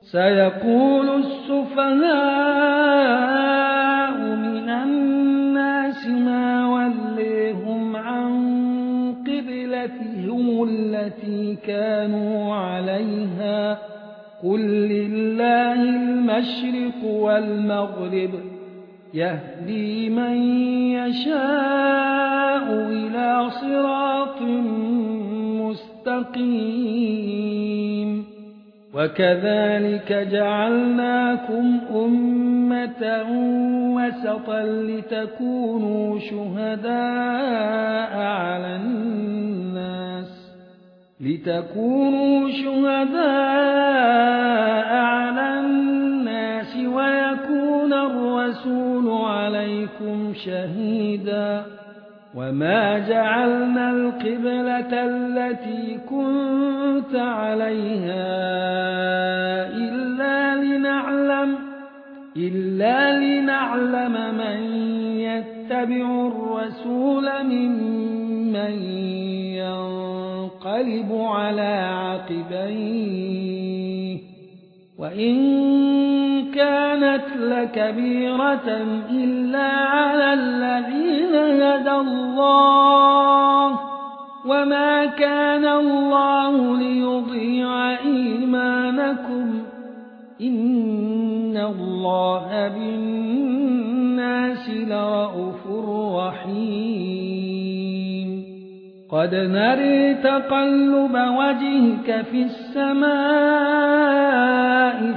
سيقول السفهاء من الناس ما وليهم عن قبلتهم التي كانوا عليها قل لله المشرق والمغرب يهدي من يشاء إلى صراط مستقيم وكذلك جعلناكم أمة وسطا لتكونوا شهداء على الناس ويكون الرسول عليكم شهيدا وما جعلنا القبلة التي كنت عليها إلا لنعلم من يتبع الرسول ممن ينقلب على عقبيه وإن كانت لكبيرة إلا على الذين هدى الله وما كان الله ليضيع إيمانكم إن الله بالناس لرءوف رحيم قد نري تقلب وجهك في السماء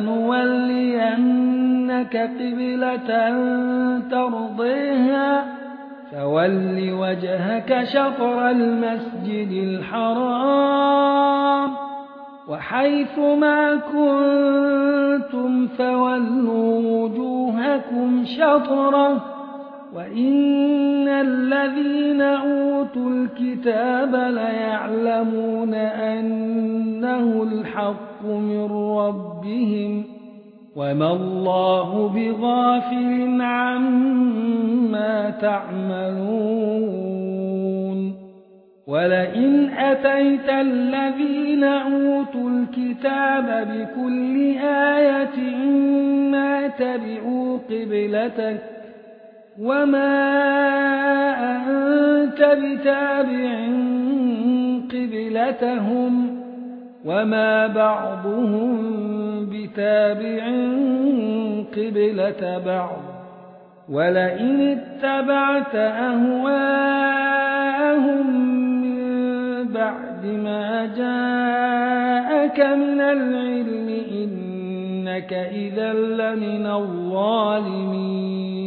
فلنولينك قبلة ترضيها فول وجهك شطر المسجد الحرام وحيث ما كنتم فولوا وجوهكم شطره وإن الذين أوتوا الكتاب ليعلمون أنه الحق من ربهم وما الله بغافل عما تعملون ولئن أتيت الذين أوتوا الكتاب بكل آية ما تبعوا قبلتك وما أنت بتابع قبلتهم وما بعضهم بتابع قبلة بعض ولئن اتبعت أهواءهم من بعد ما جاءك من العلم إنك إذا لمن الظالمين